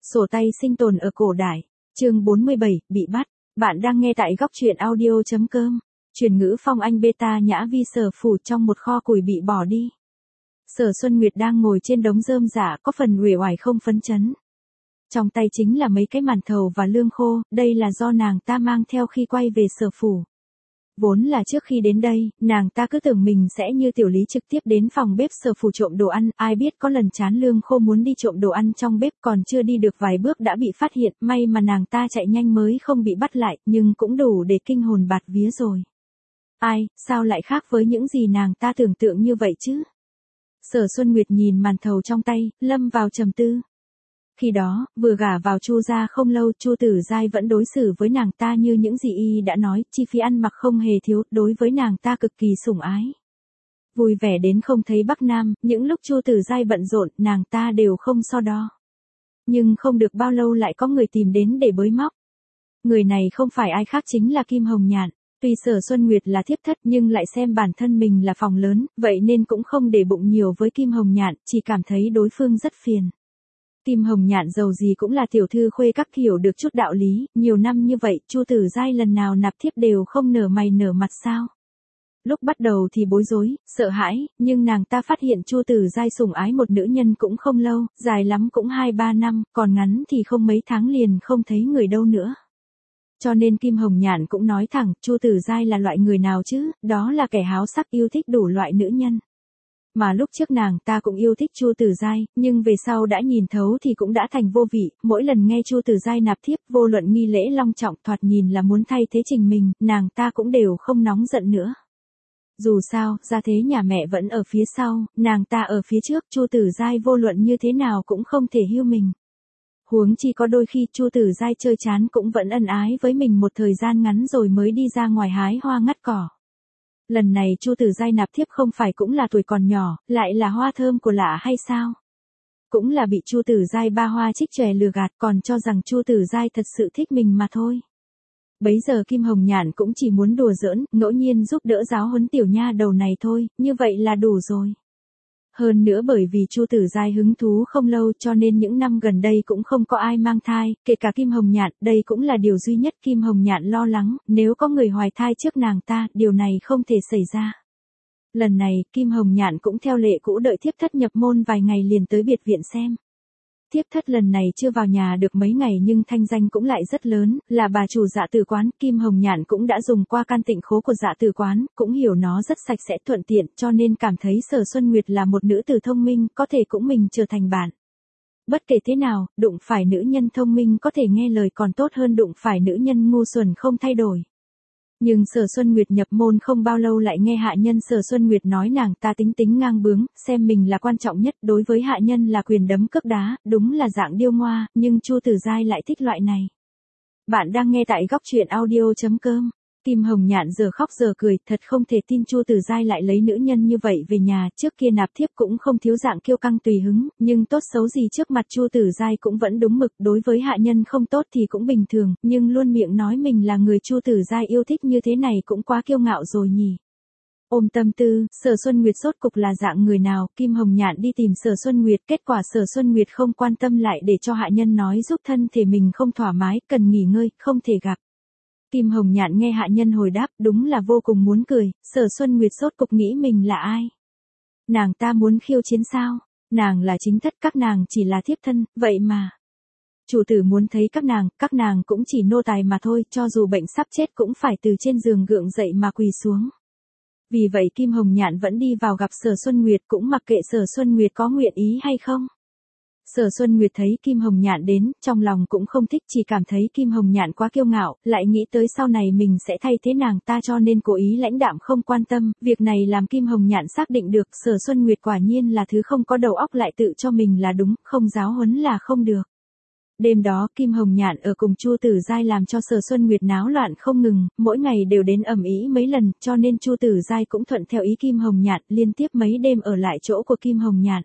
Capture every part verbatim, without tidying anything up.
Sổ tay sinh tồn ở cổ đại. Chương bốn mươi bảy, bị bắt. Bạn đang nghe tại góc truyện audio chấm com. Truyền ngữ Phong Anh beta nhã vi Sở Phủ trong một kho củi bị bỏ đi. Sở Xuân Nguyệt đang ngồi trên đống rơm rạ có phần uể oải không phấn chấn. Trong tay chính là mấy cái màn thầu và lương khô, đây là do nàng ta mang theo khi quay về Sở Phủ. Vốn là trước khi đến đây, nàng ta cứ tưởng mình sẽ như Tiểu Lý trực tiếp đến phòng bếp Sở Phủ trộm đồ ăn, ai biết có lần chán lương khô muốn đi trộm đồ ăn trong bếp còn chưa đi được vài bước đã bị phát hiện, may mà nàng ta chạy nhanh mới không bị bắt lại, nhưng cũng đủ để kinh hồn bạt vía rồi. Ai, sao lại khác với những gì nàng ta tưởng tượng như vậy chứ? Sở Xuân Nguyệt nhìn màn thầu trong tay, lâm vào trầm tư. Khi đó, vừa gả vào Chu gia không lâu, Chu Tử Giai vẫn đối xử với nàng ta như những gì y đã nói, chi phí ăn mặc không hề thiếu, đối với nàng ta cực kỳ sủng ái. Vui vẻ đến không thấy Bắc Nam, những lúc Chu Tử Giai bận rộn, nàng ta đều không so đo. Nhưng không được bao lâu lại có người tìm đến để bới móc. Người này không phải ai khác chính là Kim Hồng Nhạn. Tuy Sở Xuân Nguyệt là thiếp thất nhưng lại xem bản thân mình là phòng lớn, vậy nên cũng không để bụng nhiều với Kim Hồng Nhạn, chỉ cảm thấy đối phương rất phiền. Kim Hồng Nhạn giàu gì cũng là tiểu thư khuê các hiểu được chút đạo lý, nhiều năm như vậy, Chu Tử Giai lần nào nạp thiếp đều không nở mày nở mặt sao. Lúc bắt đầu thì bối rối, sợ hãi, nhưng nàng ta phát hiện Chu Tử Giai sủng ái một nữ nhân cũng không lâu, dài lắm cũng hai ba năm, còn ngắn thì không mấy tháng liền không thấy người đâu nữa. Cho nên Kim Hồng Nhạn cũng nói thẳng, Chu Tử Giai là loại người nào chứ, đó là kẻ háo sắc yêu thích đủ loại nữ nhân. Mà lúc trước nàng ta cũng yêu thích Chu Tử Giai, nhưng về sau đã nhìn thấu thì cũng đã thành vô vị, mỗi lần nghe Chu Tử Giai nạp thiếp, vô luận nghi lễ long trọng thoạt nhìn là muốn thay thế trình mình, nàng ta cũng đều không nóng giận nữa. Dù sao, gia thế nhà mẹ vẫn ở phía sau, nàng ta ở phía trước, Chu Tử Giai vô luận như thế nào cũng không thể hiu mình. Huống chi có đôi khi Chu Tử Giai chơi chán cũng vẫn ân ái với mình một thời gian ngắn rồi mới đi ra ngoài hái hoa ngắt cỏ. Lần này Chu Tử Giai nạp thiếp không phải cũng là tuổi còn nhỏ, lại là hoa thơm của lạ hay sao? Cũng là bị Chu Tử Giai ba hoa trích chòe lừa gạt, còn cho rằng Chu Tử Giai thật sự thích mình mà thôi. Bấy giờ Kim Hồng Nhạn cũng chỉ muốn đùa giỡn, ngẫu nhiên giúp đỡ giáo huấn tiểu nha đầu này thôi, như vậy là đủ rồi. Hơn nữa bởi vì Chu Tử Giai hứng thú không lâu cho nên những năm gần đây cũng không có ai mang thai, kể cả Kim Hồng Nhạn, đây cũng là điều duy nhất Kim Hồng Nhạn lo lắng, nếu có người hoài thai trước nàng ta, điều này không thể xảy ra. Lần này, Kim Hồng Nhạn cũng theo lệ cũ đợi thiếp thất nhập môn vài ngày liền tới biệt viện xem. Thiếp thất lần này chưa vào nhà được mấy ngày nhưng thanh danh cũng lại rất lớn, là bà chủ Dạ Tử quán, Kim Hồng Nhạn cũng đã dùng qua can tịnh khố của Dạ Tử quán, cũng hiểu nó rất sạch sẽ thuận tiện, cho nên cảm thấy Sở Xuân Nguyệt là một nữ tử thông minh, có thể cũng mình trở thành bạn. Bất kể thế nào, đụng phải nữ nhân thông minh có thể nghe lời còn tốt hơn đụng phải nữ nhân ngu xuẩn không thay đổi. Nhưng Sở Xuân Nguyệt nhập môn không bao lâu lại nghe hạ nhân Sở Xuân Nguyệt nói nàng ta tính tính ngang bướng, xem mình là quan trọng nhất, đối với hạ nhân là quyền đấm cước đá, đúng là dạng điêu ngoa, nhưng Chu Tử Giai lại thích loại này. Bạn đang nghe tại góc truyện audio chấm com. Kim Hồng Nhạn giờ khóc giờ cười, thật không thể tin Chu Tử Giai lại lấy nữ nhân như vậy về nhà, trước kia nạp thiếp cũng không thiếu dạng kiêu căng tùy hứng, nhưng tốt xấu gì trước mặt Chu Tử Giai cũng vẫn đúng mực, đối với hạ nhân không tốt thì cũng bình thường, nhưng luôn miệng nói mình là người Chu Tử Giai yêu thích như thế này cũng quá kiêu ngạo rồi nhỉ. Ôm tâm tư, Sở Xuân Nguyệt rốt cục là dạng người nào, Kim Hồng Nhạn đi tìm Sở Xuân Nguyệt, kết quả Sở Xuân Nguyệt không quan tâm lại để cho hạ nhân nói giúp thân thể mình không thoải mái, cần nghỉ ngơi, không thể gặp. Kim Hồng Nhạn nghe hạ nhân hồi đáp, đúng là vô cùng muốn cười, Sở Xuân Nguyệt rốt cục nghĩ mình là ai? Nàng ta muốn khiêu chiến sao? Nàng là chính thất, các nàng chỉ là thiếp thân, vậy mà. Chủ tử muốn thấy các nàng, các nàng cũng chỉ nô tài mà thôi, cho dù bệnh sắp chết cũng phải từ trên giường gượng dậy mà quỳ xuống. Vì vậy Kim Hồng Nhạn vẫn đi vào gặp Sở Xuân Nguyệt cũng mặc kệ Sở Xuân Nguyệt có nguyện ý hay không. Sở Xuân Nguyệt thấy Kim Hồng Nhạn đến, trong lòng cũng không thích, chỉ cảm thấy Kim Hồng Nhạn quá kiêu ngạo, lại nghĩ tới sau này mình sẽ thay thế nàng ta cho nên cố ý lãnh đạm không quan tâm, việc này làm Kim Hồng Nhạn xác định được, Sở Xuân Nguyệt quả nhiên là thứ không có đầu óc lại tự cho mình là đúng, không giáo huấn là không được. Đêm đó Kim Hồng Nhạn ở cùng Chu Tử Giai làm cho Sở Xuân Nguyệt náo loạn không ngừng, mỗi ngày đều đến ầm ĩ mấy lần, cho nên Chu Tử Giai cũng thuận theo ý Kim Hồng Nhạn, liên tiếp mấy đêm ở lại chỗ của Kim Hồng Nhạn.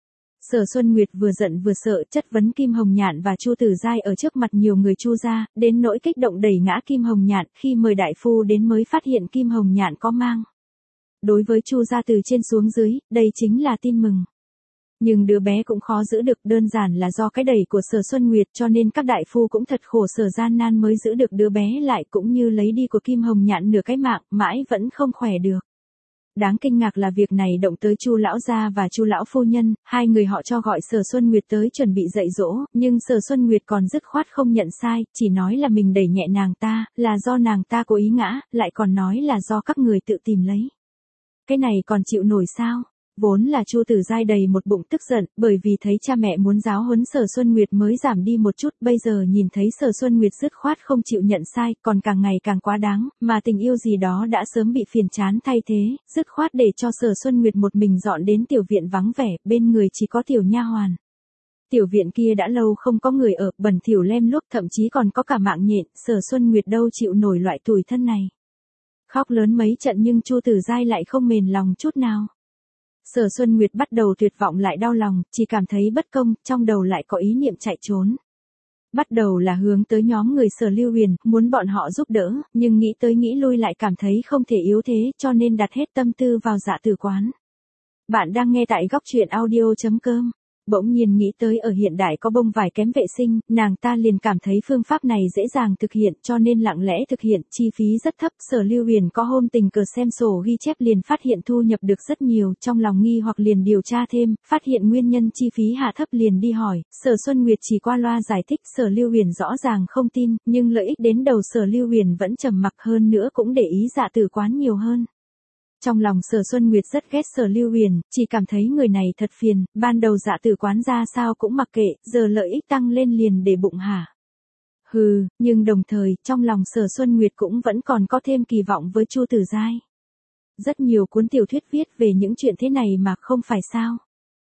Sở Xuân Nguyệt vừa giận vừa sợ, chất vấn Kim Hồng Nhạn và Chu Tử Giai ở trước mặt nhiều người Chu gia, đến nỗi kích động đẩy ngã Kim Hồng Nhạn, khi mời đại phu đến mới phát hiện Kim Hồng Nhạn có mang. Đối với Chu gia từ trên xuống dưới, đây chính là tin mừng. Nhưng đứa bé cũng khó giữ được, đơn giản là do cái đẩy của Sở Xuân Nguyệt, cho nên các đại phu cũng thật khổ sở gian nan mới giữ được đứa bé lại, cũng như lấy đi của Kim Hồng Nhạn nửa cái mạng, mãi vẫn không khỏe được. Đáng kinh ngạc là việc này động tới Chu lão gia và Chu lão phu nhân, hai người họ cho gọi Sở Xuân Nguyệt tới chuẩn bị dạy dỗ, nhưng Sở Xuân Nguyệt còn dứt khoát không nhận sai, chỉ nói là mình đẩy nhẹ nàng ta, là do nàng ta cố ý ngã, lại còn nói là do các người tự tìm lấy. Cái này còn chịu nổi sao? Vốn là Chu Tử Giai đầy một bụng tức giận, bởi vì thấy cha mẹ muốn giáo huấn Sở Xuân Nguyệt mới giảm đi một chút, bây giờ nhìn thấy Sở Xuân Nguyệt dứt khoát không chịu nhận sai, còn càng ngày càng quá đáng, mà tình yêu gì đó đã sớm bị phiền chán thay thế, dứt khoát để cho Sở Xuân Nguyệt một mình dọn đến tiểu viện vắng vẻ, bên người chỉ có tiểu nha hoàn. Tiểu viện kia đã lâu không có người ở, bẩn thỉu lem luốc, thậm chí còn có cả mạng nhện, Sở Xuân Nguyệt đâu chịu nổi loại tủi thân này. Khóc lớn mấy trận nhưng Chu Tử Giai lại không mềm lòng chút nào. Sở Xuân Nguyệt bắt đầu tuyệt vọng lại đau lòng, chỉ cảm thấy bất công, trong đầu lại có ý niệm chạy trốn. Bắt đầu là hướng tới nhóm người Sở Lưu Huyền, muốn bọn họ giúp đỡ, nhưng nghĩ tới nghĩ lui lại cảm thấy không thể yếu thế, cho nên đặt hết tâm tư vào Dạ Tử Quán. Bạn đang nghe tại góc truyện audio chấm com. Bỗng nhiên nghĩ tới ở hiện đại có bông vải kém vệ sinh, nàng ta liền cảm thấy phương pháp này dễ dàng thực hiện, cho nên lặng lẽ thực hiện, chi phí rất thấp. Sở Lưu Huyền có hôm tình cờ xem sổ ghi chép liền phát hiện thu nhập được rất nhiều, trong lòng nghi hoặc liền điều tra thêm, phát hiện nguyên nhân chi phí hạ thấp liền đi hỏi. Sở Xuân Nguyệt chỉ qua loa giải thích, Sở Lưu Huyền rõ ràng không tin, nhưng lợi ích đến đầu Sở Lưu Huyền vẫn trầm mặc, hơn nữa cũng để ý Dạ Tử Quán nhiều hơn. Trong lòng Sở Xuân Nguyệt rất ghét Sở Lưu Huyền, chỉ cảm thấy người này thật phiền, ban đầu Dạ Tử Quán ra sao cũng mặc kệ, giờ lợi ích tăng lên liền để bụng hả. Hừ, nhưng đồng thời, trong lòng Sở Xuân Nguyệt cũng vẫn còn có thêm kỳ vọng với Chu Tử Giai. Rất nhiều cuốn tiểu thuyết viết về những chuyện thế này mà không phải sao.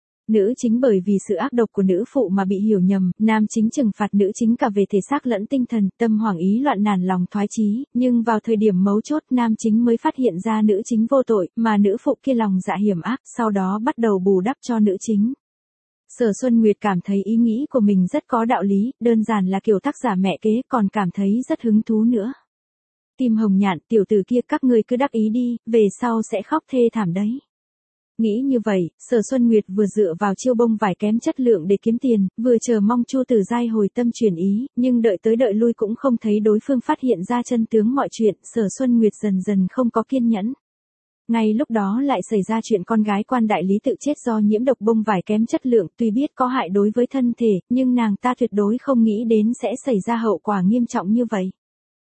Nữ chính bởi vì sự ác độc của nữ phụ mà bị hiểu nhầm, nam chính trừng phạt nữ chính cả về thể xác lẫn tinh thần, tâm hoảng ý loạn nản lòng thoái chí, nhưng vào thời điểm mấu chốt nam chính mới phát hiện ra nữ chính vô tội, mà nữ phụ kia lòng dạ hiểm ác, sau đó bắt đầu bù đắp cho nữ chính. Sở Xuân Nguyệt cảm thấy ý nghĩ của mình rất có đạo lý, đơn giản là kiểu tác giả mẹ kế, còn cảm thấy rất hứng thú nữa. Kim Hồng Nhạn, tiểu tử kia các ngươi cứ đắc ý đi, về sau sẽ khóc thê thảm đấy. Nghĩ như vậy, Sở Xuân Nguyệt vừa dựa vào chiêu bông vải kém chất lượng để kiếm tiền, vừa chờ mong Chu Tử Giai hồi tâm chuyển ý, nhưng đợi tới đợi lui cũng không thấy đối phương phát hiện ra chân tướng mọi chuyện, Sở Xuân Nguyệt dần dần không có kiên nhẫn. Ngay lúc đó lại xảy ra chuyện con gái quan đại lý tự chết do nhiễm độc bông vải kém chất lượng, tuy biết có hại đối với thân thể, nhưng nàng ta tuyệt đối không nghĩ đến sẽ xảy ra hậu quả nghiêm trọng như vậy.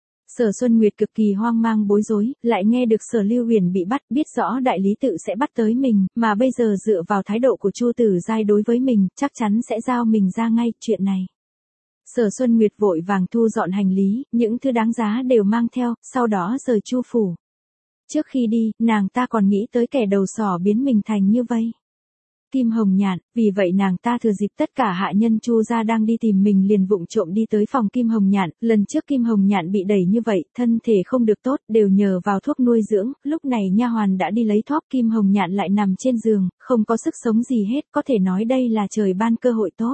Sở Xuân Nguyệt cực kỳ hoang mang bối rối, lại nghe được Sở Lưu Huyền bị bắt, biết rõ đại lý tự sẽ bắt tới mình, mà bây giờ dựa vào thái độ của Chu Tử Giai đối với mình, chắc chắn sẽ giao mình ra ngay, chuyện này. Sở Xuân Nguyệt vội vàng thu dọn hành lý, những thứ đáng giá đều mang theo, sau đó rời Chu phủ. Trước khi đi, nàng ta còn nghĩ tới kẻ đầu sỏ biến mình thành như vây. Kim Hồng Nhạn, vì vậy nàng ta thừa dịp tất cả hạ nhân Chu gia đang đi tìm mình liền vụng trộm đi tới phòng Kim Hồng Nhạn, lần trước Kim Hồng Nhạn bị đẩy như vậy, thân thể không được tốt, đều nhờ vào thuốc nuôi dưỡng, lúc này nha hoàn đã đi lấy thuốc, Kim Hồng Nhạn lại nằm trên giường, không có sức sống gì hết, có thể nói đây là trời ban cơ hội tốt.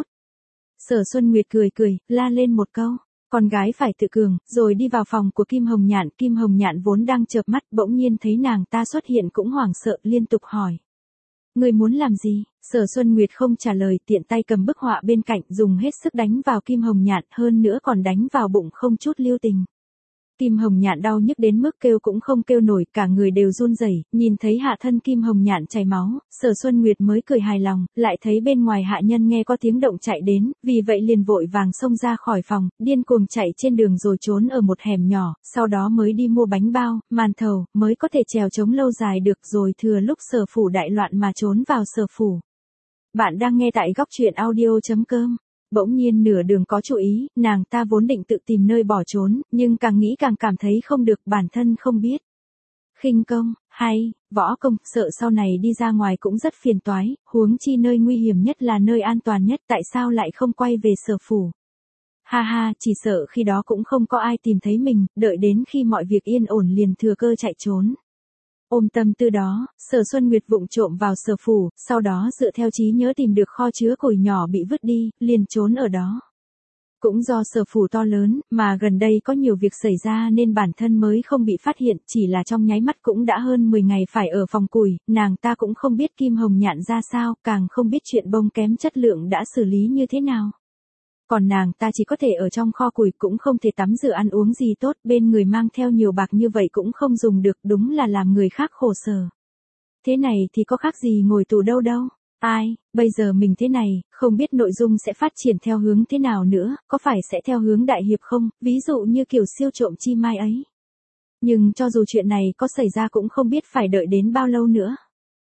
Sở Xuân Nguyệt cười cười, la lên một câu, con gái phải tự cường, rồi đi vào phòng của Kim Hồng Nhạn, Kim Hồng Nhạn vốn đang chợp mắt, bỗng nhiên thấy nàng ta xuất hiện cũng hoảng sợ, liên tục hỏi. Người muốn làm gì? Sở Xuân Nguyệt không trả lời, tiện tay cầm bức họa bên cạnh, dùng hết sức đánh vào Kim Hồng Nhạn, hơn nữa còn đánh vào bụng không chút lưu tình. Kim Hồng Nhạn đau nhức đến mức kêu cũng không kêu nổi, cả người đều run rẩy, nhìn thấy hạ thân Kim Hồng Nhạn chảy máu, Sở Xuân Nguyệt mới cười hài lòng, lại thấy bên ngoài hạ nhân nghe có tiếng động chạy đến, vì vậy liền vội vàng xông ra khỏi phòng, điên cuồng chạy trên đường rồi trốn ở một hẻm nhỏ, sau đó mới đi mua bánh bao, màn thầu, mới có thể trèo trống lâu dài được, rồi thừa lúc Sở phủ đại loạn mà trốn vào Sở phủ. Bạn đang nghe tại góc truyện audio chấm com. Bỗng nhiên nửa đường có chú ý, nàng ta vốn định tự tìm nơi bỏ trốn, nhưng càng nghĩ càng cảm thấy không được, bản thân không biết. Khinh công, hay, võ công, sợ sau này đi ra ngoài cũng rất phiền toái, huống chi nơi nguy hiểm nhất là nơi an toàn nhất, tại sao lại không quay về Sở phủ. Ha ha, chỉ sợ khi đó cũng không có ai tìm thấy mình, đợi đến khi mọi việc yên ổn liền thừa cơ chạy trốn. Ôm tâm tư đó, Sở Xuân Nguyệt vụng trộm vào Sở phủ, sau đó dựa theo trí nhớ tìm được kho chứa củi nhỏ bị vứt đi, liền trốn ở đó. Cũng do sở phủ to lớn, mà gần đây có nhiều việc xảy ra nên bản thân mới không bị phát hiện, chỉ là trong nháy mắt cũng đã hơn mười ngày phải ở phòng củi, nàng ta cũng không biết Kim Hồng Nhạn ra sao, càng không biết chuyện bông kém chất lượng đã xử lý như thế nào. Còn nàng ta chỉ có thể ở trong kho củi, cũng không thể tắm rửa ăn uống gì tốt, bên người mang theo nhiều bạc như vậy cũng không dùng được, đúng là làm người khác khổ sở. Thế này thì có khác gì ngồi tù đâu đâu. Ai, bây giờ mình thế này, không biết nội dung sẽ phát triển theo hướng thế nào nữa, có phải sẽ theo hướng đại hiệp không, ví dụ như kiểu siêu trộm chi mai ấy. Nhưng cho dù chuyện này có xảy ra cũng không biết phải đợi đến bao lâu nữa.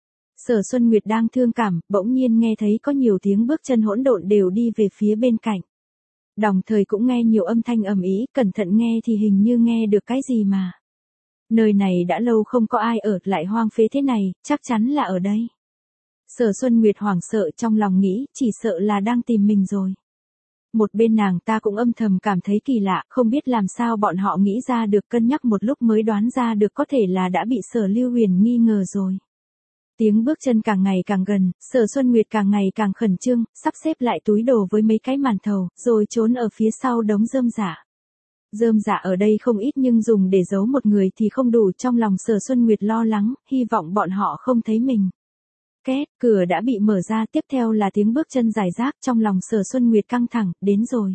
Sở Xuân Nguyệt đang thương cảm, bỗng nhiên nghe thấy có nhiều tiếng bước chân hỗn độn đều đi về phía bên cạnh. Đồng thời cũng nghe nhiều âm thanh ầm ĩ, cẩn thận nghe thì hình như nghe được cái gì mà. Nơi này đã lâu không có ai ở, lại hoang phế thế này, chắc chắn là ở đây. Sở Xuân Nguyệt hoảng sợ trong lòng nghĩ, chỉ sợ là đang tìm mình rồi. Một bên nàng ta cũng âm thầm cảm thấy kỳ lạ, không biết làm sao bọn họ nghĩ ra được, cân nhắc một lúc mới đoán ra được có thể là đã bị Sở Lưu Huyền nghi ngờ rồi. Tiếng bước chân càng ngày càng gần, Sở Xuân Nguyệt càng ngày càng khẩn trương, sắp xếp lại túi đồ với mấy cái màn thầu, rồi trốn ở phía sau đống rơm rạ. Rơm rạ ở đây không ít nhưng dùng để giấu một người thì không đủ, trong lòng Sở Xuân Nguyệt lo lắng, hy vọng bọn họ không thấy mình. Két, cửa đã bị mở ra, tiếp theo là tiếng bước chân dài rác, trong lòng Sở Xuân Nguyệt căng thẳng, đến rồi.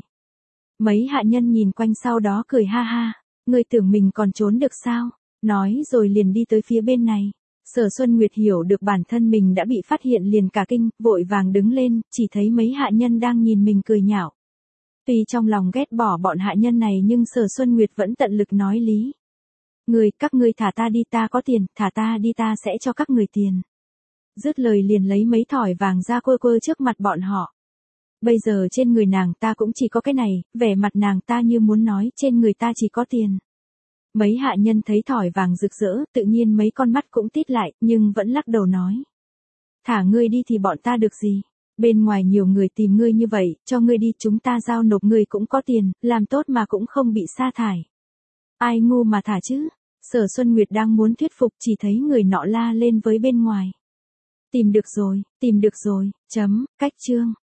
Mấy hạ nhân nhìn quanh sau đó cười ha ha, ngươi tưởng mình còn trốn được sao, nói rồi liền đi tới phía bên này. Sở Xuân Nguyệt hiểu được bản thân mình đã bị phát hiện liền cả kinh, vội vàng đứng lên, chỉ thấy mấy hạ nhân đang nhìn mình cười nhạo. Tuy trong lòng ghét bỏ bọn hạ nhân này nhưng Sở Xuân Nguyệt vẫn tận lực nói lý. Người, các ngươi thả ta đi, ta có tiền, thả ta đi, ta sẽ cho các người tiền. Dứt lời liền lấy mấy thỏi vàng ra quơ quơ trước mặt bọn họ. Bây giờ trên người nàng ta cũng chỉ có cái này, vẻ mặt nàng ta như muốn nói trên người ta chỉ có tiền. Mấy hạ nhân thấy thỏi vàng rực rỡ, tự nhiên mấy con mắt cũng tít lại, nhưng vẫn lắc đầu nói. Thả ngươi đi thì bọn ta được gì? Bên ngoài nhiều người tìm ngươi như vậy, cho ngươi đi, chúng ta giao nộp ngươi cũng có tiền, làm tốt mà cũng không bị sa thải. Ai ngu mà thả chứ? Sở Xuân Nguyệt đang muốn thuyết phục, chỉ thấy người nọ la lên với bên ngoài. Tìm được rồi, tìm được rồi, chấm, cách chương.